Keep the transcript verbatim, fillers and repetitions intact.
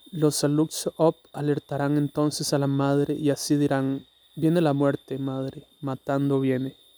Los Alux-Op alertarán entonces a la madre y así dirán: viene la muerte, madre, matando viene.